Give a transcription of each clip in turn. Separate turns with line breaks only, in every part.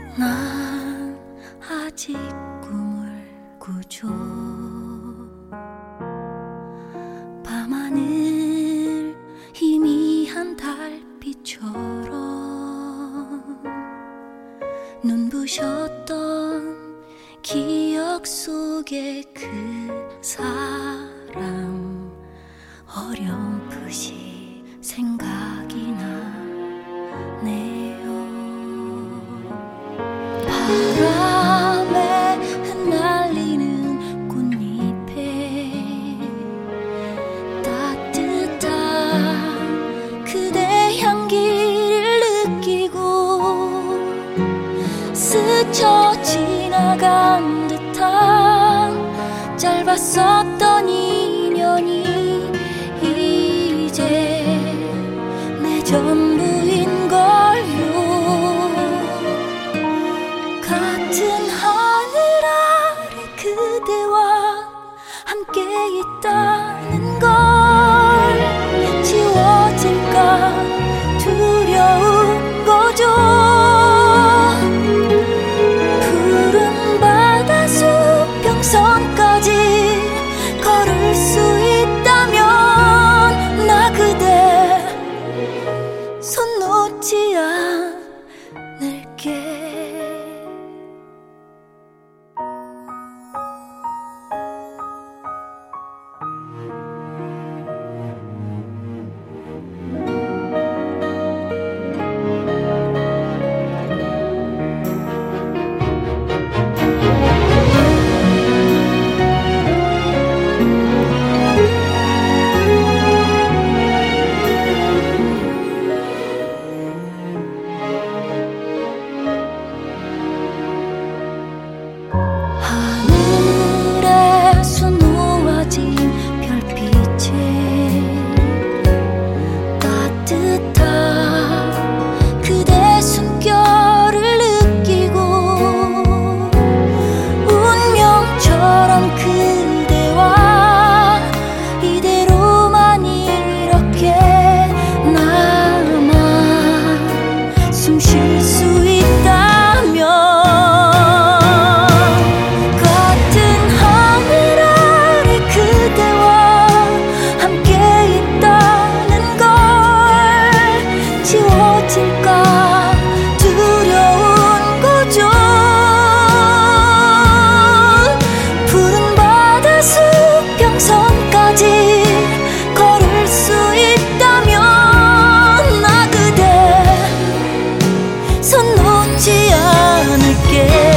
난 아직 꿈을 꾸죠. 밤하늘 희미한 달빛처럼 눈부셨던 기억 속의 그 사람 어렴풋이 생각이 나네요. 바람에 흩날리는 꽃잎에 따뜻한 그대 향기를 느끼고 스쳐 지나간 듯한 짧았었던 인연이 이제 내 전부인걸요. 같은 하늘 아래 그대와 함께 있다는 걸 지워질까 두려운 거죠. 푸른 바다 수평선까지 걸을 수 있다면 나 그대 손 놓지 않을게. 하늘에 수놓아진 별빛에 따뜻한 그대 숨결을 느끼고 운명처럼 그대와 이대로만 이렇게 나만 숨 쉴 수 있다면 지워질까 두려운 거죠. 푸른 바다 수평선까지 걸을 수 있다면 나 그대 손 놓지 않을게.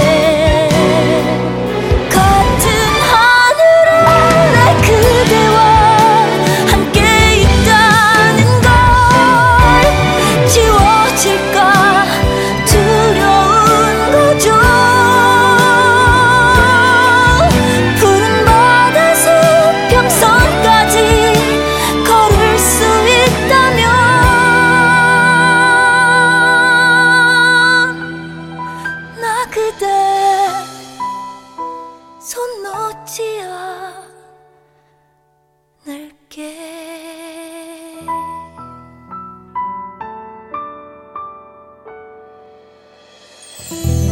그대 손 놓지 않을게.